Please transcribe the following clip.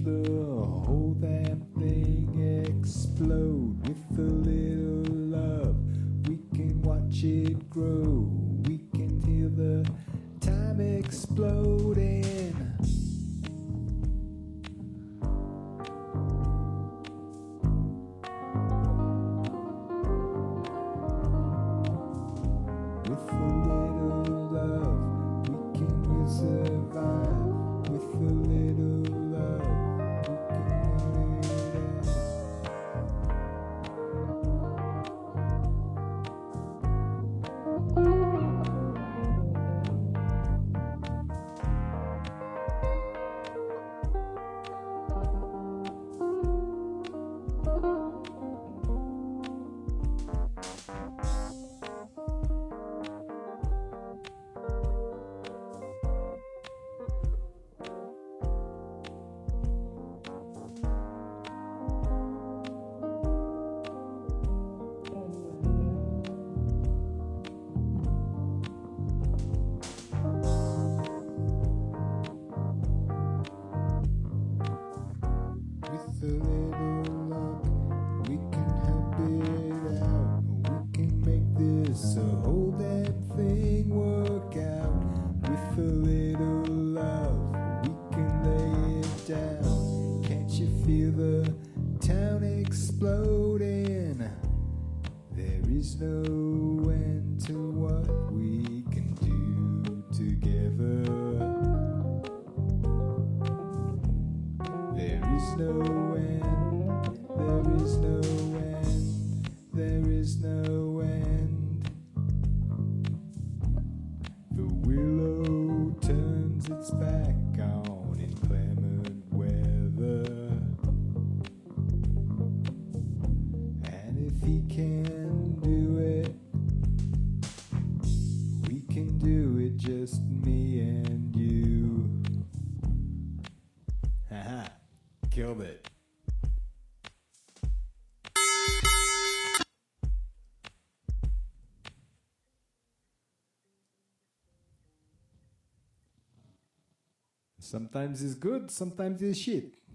the whole damn thing explode. With a little love, we can watch it grow. We can feel the time exploding. With a little love, we can survive. With a little love, we can live it With a little luck, we can help it out. We can make this a whole damn thing work out. With a little love, we can lay it down. Can't you feel the town exploding? There is no end to what we can do together. There is no end, there is no end, there is no end. The willow turns its back on inclement weather, and if he can do it, we can do it, just me and you. Haha. Killed it. Sometimes it's good, sometimes it's shit.